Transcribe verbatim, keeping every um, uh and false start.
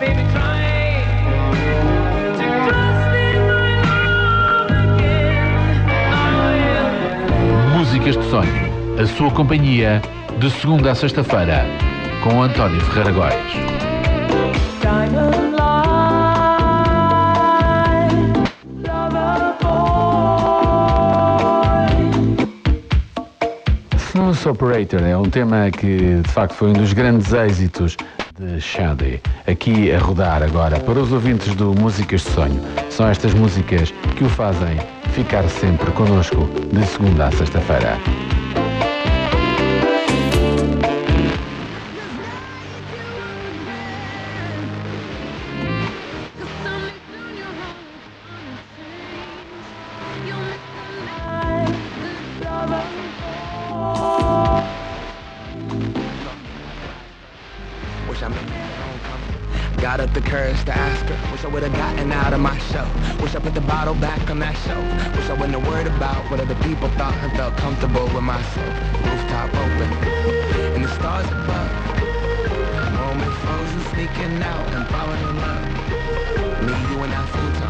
baby, try to trust in my love again. I will. Músicas de Sonho, a sua companhia, de segunda a sexta-feira, com António Ferreira Góes. Diamond line, lover boy. Smooth Operator é um tema que de facto foi um dos grandes êxitos de Shadi. Aqui a rodar agora para os ouvintes do Músicas de Sonho. São estas músicas que o fazem ficar sempre connosco de segunda a sexta-feira. Wish I made my phone come. Got up the courage to ask her. Wish I would've gotten out of my show. Wish I put the bottle back on that shelf. Wish I wouldn't have worried about what other people thought and felt comfortable with myself. Rooftop open, and the stars above. Moment frozen, sneaking out and falling in love. Me, you, and that future.